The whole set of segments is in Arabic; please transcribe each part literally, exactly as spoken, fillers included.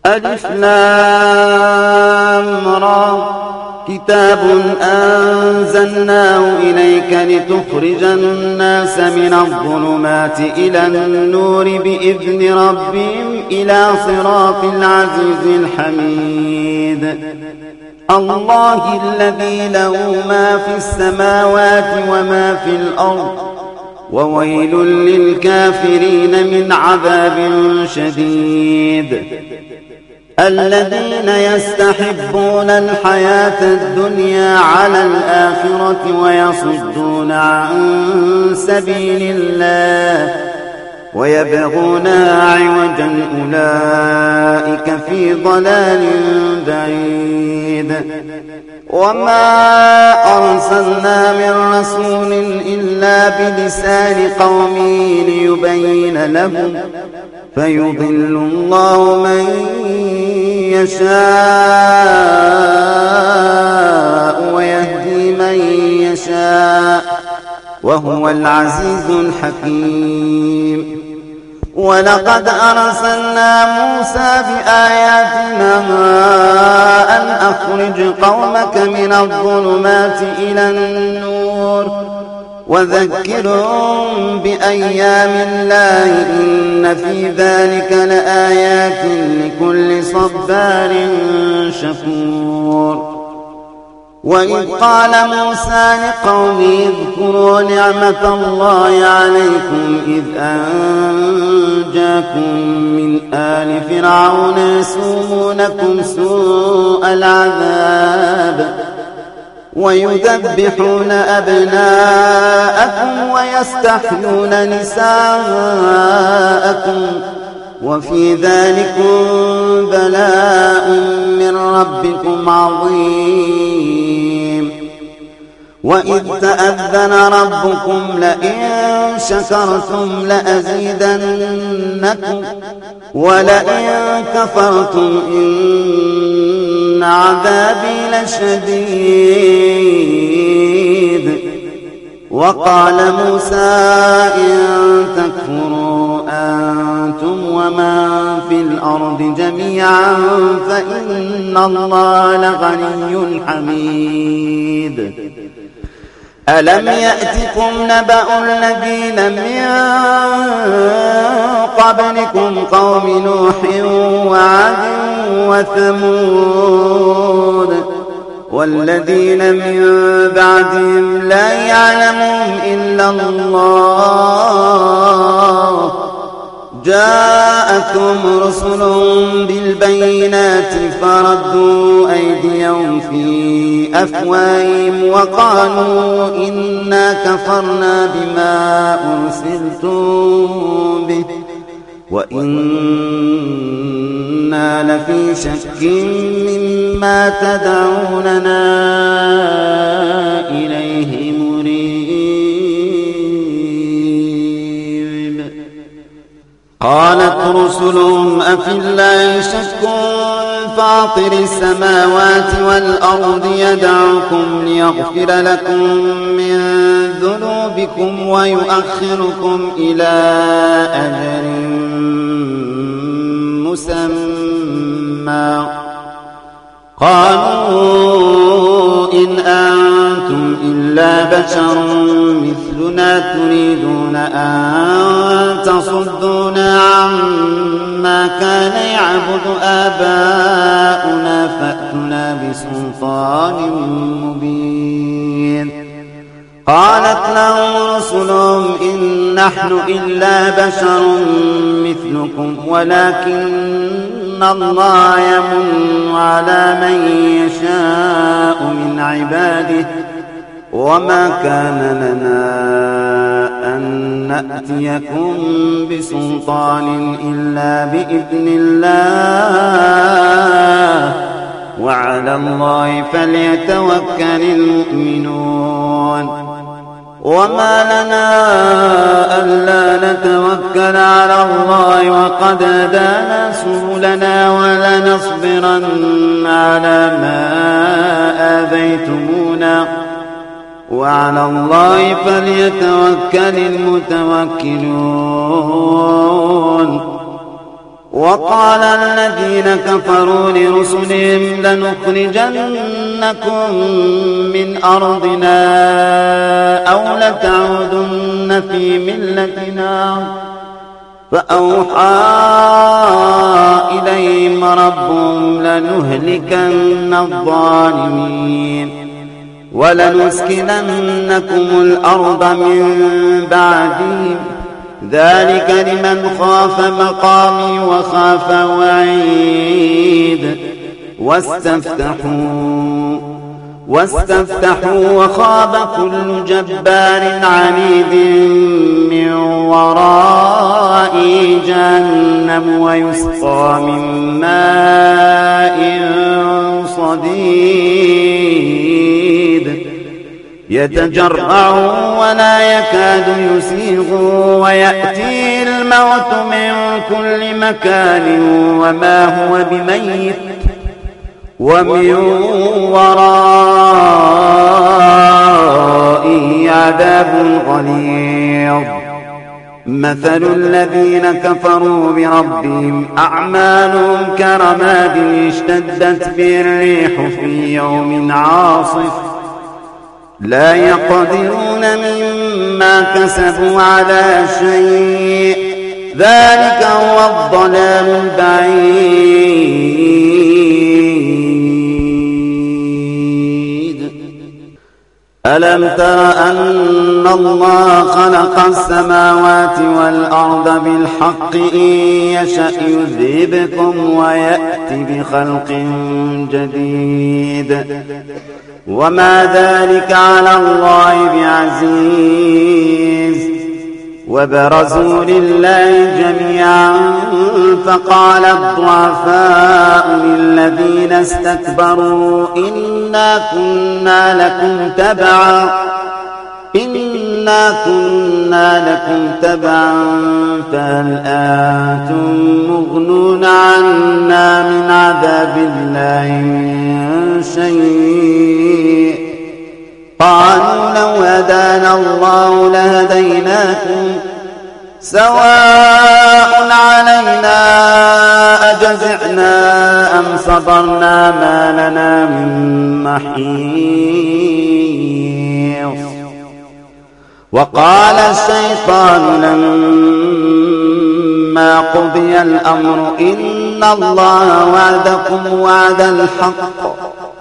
ألف لام را كتاب أنزلناه إليك لتخرج الناس من الظلمات إلى النور بإذن ربهم إلى صراط العزيز الحميد الله الذي له ما في السماوات وما في الأرض وويل للكافرين من عذاب شديد الذين يستحبون الحياة الدنيا على الآخرة ويصدون عن سبيل الله ويبغونها عوجا أولئك في ضلال بعيد وما أرسلنا من رسول إلا بلسان قومه ليبين لهم فيضل الله من يشاء ويهدي من يشاء وهو العزيز الحكيم ولقد أرسلنا موسى بآياتنا أن أخرج قومك من الظلمات إلى النور وذكرهم بأيام الله إن في ذلك لآيات لكل صبار شكور وإذ قال موسى لقومه اذكروا نعمة الله عليكم إذ أنجاكم من آل فرعون يسومونكم سوء العذاب ويذبحون أبناءكم ويستحيون نساءكم وفي ذلكم بلاء من ربكم عظيم وإذ تأذن ربكم لئن شكرتم لأزيدنكم ولئن كفرتم إن عذابي لشديد وقال موسى إن تكفروا أنتم ومن في الأرض جميعا فإن الله لغني حميد ألم يأتكم نبأ الذين من قبلكم قوم نوح وعاد وثمود والذين من بعدهم لا يعلمهم إلا الله جاءتهم رسلهم بالبينات فردوا أيديهم في أفواههم وقالوا إنا كفرنا بما أرسلتم به وإنا لفي شك مما تدعوننا إليه مريب قالت رسلهم أفي الله شك فاطر السماوات والأرض يدعوكم ليغفر لكم من ذنوبكم ويؤخركم إلى أجل مسمى قالوا إن أنتم إلا بشر مثلنا تريدون أن تصدونا عما كان يعبد آباؤنا فأتنا بسلطان مبين قالت لهم رسلهم إن نحن إلا بشر مثلكم ولكن الله يمن على من يشاء من عباده وما كان لنا أن نأتيكم بسلطان إلا بإذن الله وعلى الله فليتوكل المؤمنون وما لنا ألا نتوكل على الله وقد هدانا سبلنا ولنصبرن على ما آذيتمونا وعلى الله فليتوكل المتوكلون وقال الذين كفروا لرسلهم لنخرجنكم من أرضنا أو لتعودن في ملتنا فأوحى إليهم ربهم لنهلكن الظالمين ولنسكننكم الأرض من بعدهم ذلك لمن خاف مقامي وخاف وعيد واستفتحوا واستفتحوا وخاب كل جبار عنيد من وراء جهنم ويسقى من ماء صديد يتجرع ولا يكاد يسيغ ويأتي الموت من كل مكان وما هو بميت ومن ورائه عذاب غليظ مثل الذين كفروا بربهم أعمالهم كرماد اشتدت به الريح في يوم عاصف لا يقدرون مما كسبوا على شيء ذلك هو الضلال البعيد ألم تر أن الله خلق السماوات والأرض بالحق إن يشأ يذهبكم ويأتي بخلق جديد وما ذلك على الله بعزيز وبرزوا لله جميعا فقال الضعفاء للذين استكبروا إنا كنا لكم تبعا إنا كنا لكم تبعا فهل أنتم مغنون عنا من عذاب الله من شيء قالوا لو هدانا الله لهديناكم سواء علينا أجزعنا أم صبرنا ما لنا من محيص وقال الشيطان لما قضي الأمر إن الله وعدكم وعد الحق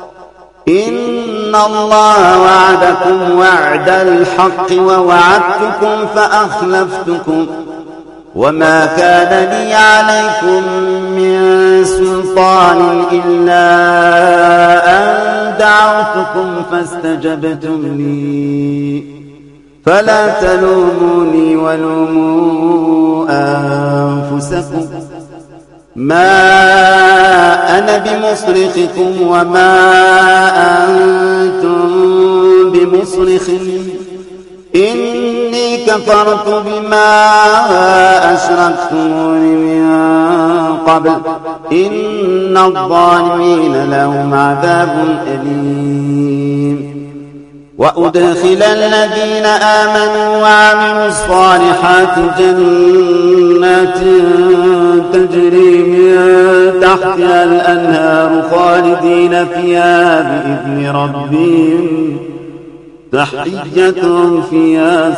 إن الله وعدكم وعد الحق ووعدتكم فأخلفتكم وما كان لي عليكم من سلطان إلا أن دعوتكم فاستجبتم لي فلا تلوموني ولوموا أنفسكم ما أنا بمصرخكم وما أنتم بمصرخي إني كفرت بما أشركتمون من قبل إن الظالمين لهم عذاب أليم وأدخل الذين آمنوا وعملوا الصالحات جنات تجري من تحتها الأنهار خالدين فيها بإذن ربهم تحيتهم فيها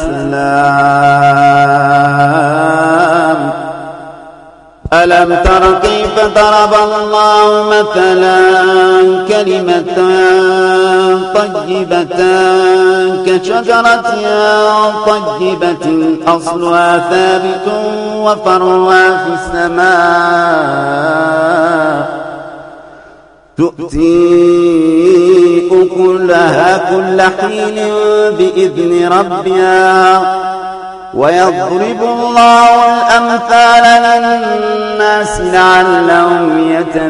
سلام ألم تر كيف ضرب الله مثلا كلمة طيبة كشجرة طيبة أصلها ثابت وفرعها في السماء تؤتي أكلها كل حين بإذن ربها ويضرب الله الأمثال للناس لعلهم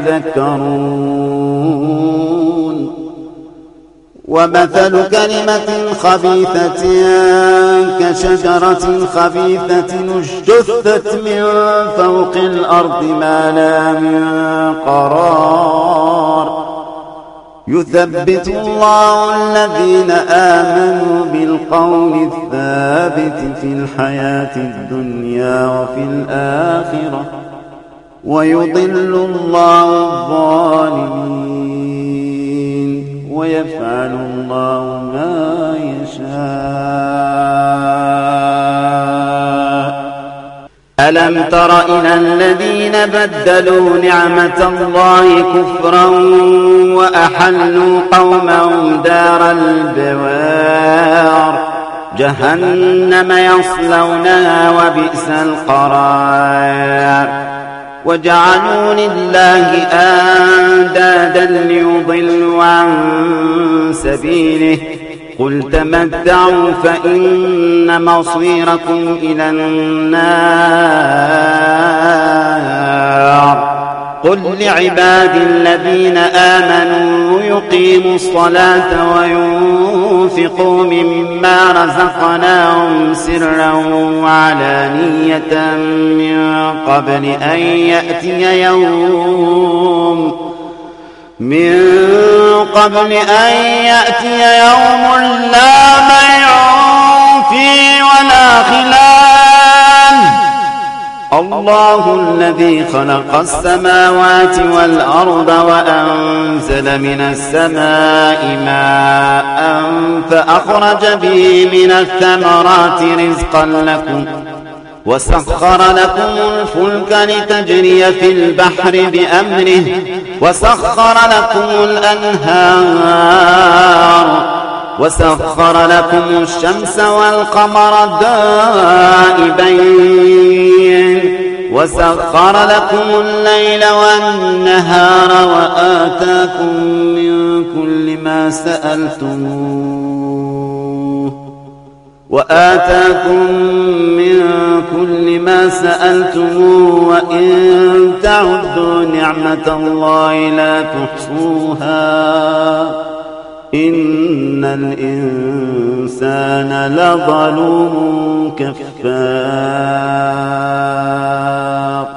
يتذكرون ومثل كلمة خبيثة كشجرة خبيثة اجتثت من فوق الأرض ما لها من قرار يثبت الله الذين آمنوا بالقول الثابت في الحياة الدنيا وفي الآخرة ويضل الله الظالمين ويفعل الله ما يشاء. ألم تر إلى الذين بدلوا نعمة الله كفرا وأحلوا قومهم دار البوار جهنم يصلونها وبئس القرار. وجعلوا لله أندادا ليضلوا عن سبيله قل تمتعوا فإن مصيركم إلى النار. قل لعبادي الذين آمنوا يقيموا الصلاة وينفقوا مما رزقناهم سرا وعلانية من قبل أن يأتي يوم من قبل أن يأتي يوم لا بيع فيه ولا خلال. الله الذي خلق السماوات والأرض وأنزل من السماء ماء فأخرج به من الثمرات رزقا لكم وسخر لكم الفلك لتجري في البحر بأمره وسخر لكم الأنهار وسخر لكم الشمس والقمر دائبين وسخر لكم الليل والنهار وآتاكم من كل ما سألتموه وآتاكم من كل ما سألتموه وإن تعدوا نعمة الله لا تحصوها إن الإنسان لظلوم كفار.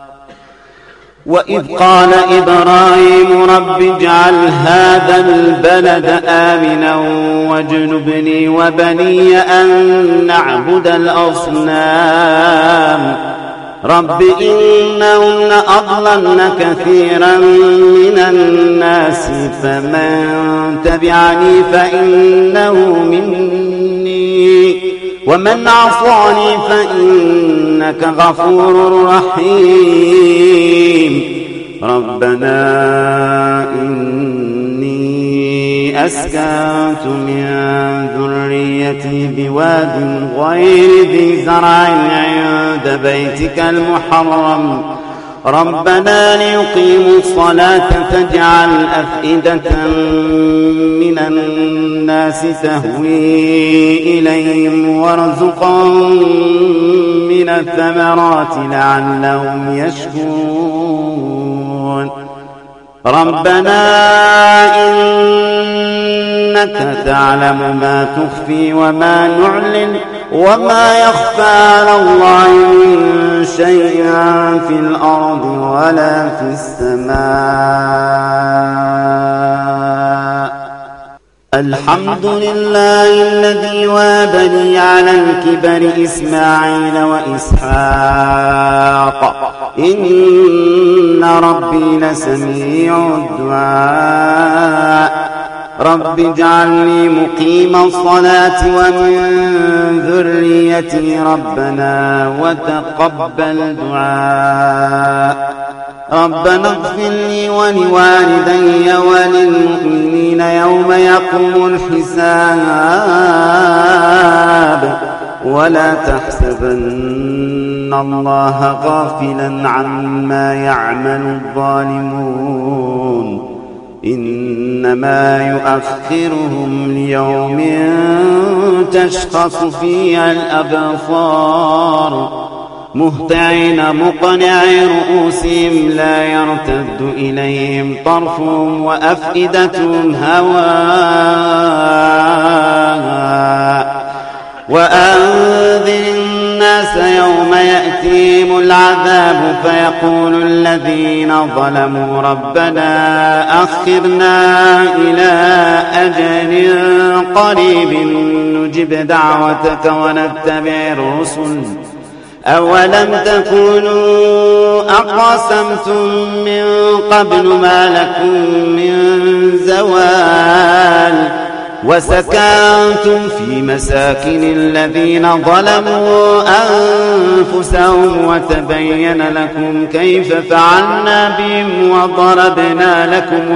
وإذ قال إبراهيم رب اجعل هذا البلد آمنا واجنبني وبني أن نعبد الأصنام رب إنهن أضللن كثيرا من الناس فمن تبعني فإنه مني ومن عصاني فإنك غفور رحيم. ربنا إني أسكنت من ذريتي بواد غير ذي زرع عند بيتك المحرم ربنا ليقيموا الصلاة فاجعل أفئدة من الناس تهوي إليهم وارزقهم من الثمرات لعلهم يشكرون. ربنا إنك تعلم ما تخفي وما نعلن وما يخفى على الله من شيء في الأرض ولا في السماء. الحمد لله الذي وهب لي على الكبر إسماعيل وإسحاق إن ربي لسميع الدعاء. رب اجعلني مقيم الصلاة ومن ذريتي ربنا وتقبل دعاء. ربنا اغفر لي ولوالدي وللمؤمنين يوم يقوم الحساب ولا تحسبن الله غافلا عما يعمل الظالمون إنما يؤخرهم ليوم تشخص فيه الأبصار مهطعين مقنعي رؤوسهم لا يرتد إليهم طرفهم وأفئدتهم هواء. وأنذر الناس يوم يأتيهم العذاب فيقول الذين ظلموا ربنا أخرنا إلى أجل قريب نجب دعوتك ونتبع الرسل أولم تكونوا أقسمتم من قبل ما لكم من زوال وسكنتم في مساكن الذين ظلموا أنفسهم وتبين لكم كيف فعلنا بهم وضربنا لكم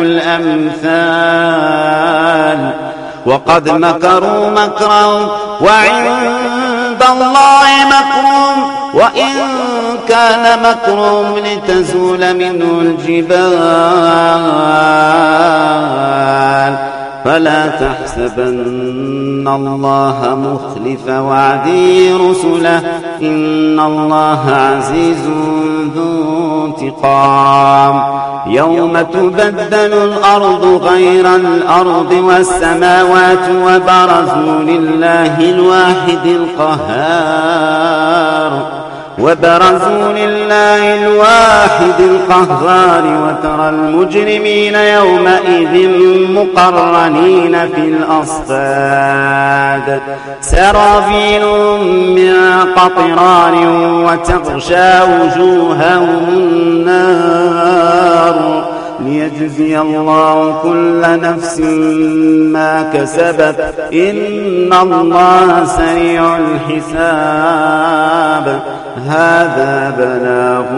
الأمثال وقد مكروا مكرا وعند الله مكرهم وإن كان مكرهم لتزول منه الجبال فلا تحسبن الله مخلف وعده رسله إن الله عزيز ذو انتقام يوم تبدل الأرض غير الأرض والسماوات وبرزوا لله الواحد القهار وبرزوا لله الواحد القهار وترى المجرمين يومئذ مقرنين في الأصفاد سرابيلهم من قطران وتغشى وجوههم النار ليجزي الله كل نفس ما كسبت إن الله سريع الحساب هذا بلاغ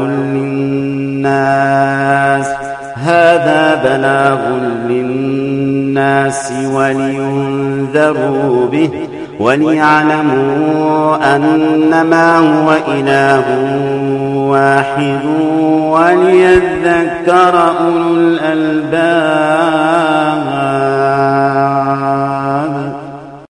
للناس هذا بلاغ للناس ولينذروا به وليعلموا أنما هو إله واحد وليذكر أولو الألباب.